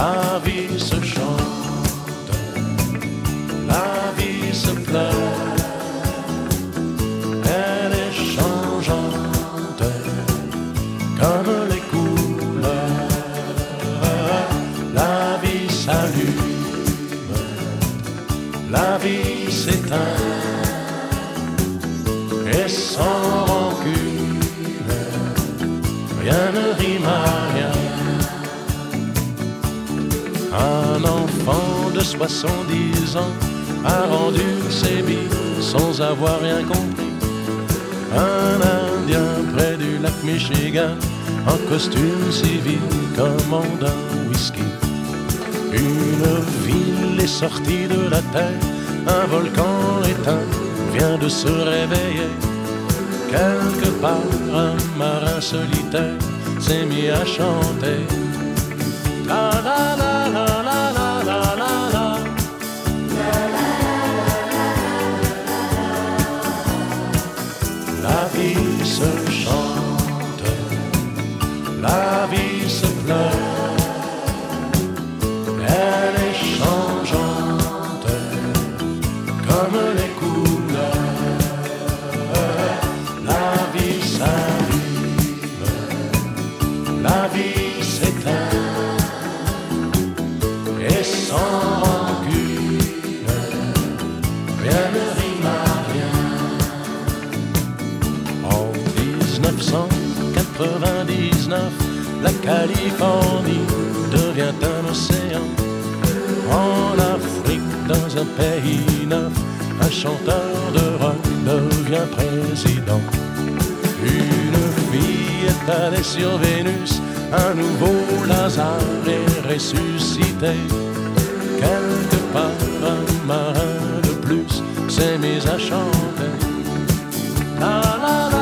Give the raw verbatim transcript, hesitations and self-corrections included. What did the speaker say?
La vie se chante, la vie se pleure, elle est changeante comme les couleurs. La vie s'allume, la vie s'éteint, et sans rancune, rien ne rime à rien. Un enfant de soixante-dix ans a rendu ses billes sans avoir rien compris. Un Indien près du lac Michigan, en costume civil, commande un whisky. Une ville est sortie de la terre, un volcan éteint vient de se réveiller. Quelque part, un marin solitaire s'est mis à chanter. La la la la la la la la la. La vie se chante, la vie se pleure, elle est changeante comme les couleurs. La vie s'allume, la vie s'éteint, et sans rancune, rien ne rime à rien. En dix-neuf cent quatre-vingt-dix-neuf, la Californie devient un océan. En Afrique, dans un pays neuf, un chanteur de rock devient président. Une fille est allée sur Vénus, un nouveau Lazare est ressuscité. Quelque part, un marin de plus s'est mis à chanter. La la la.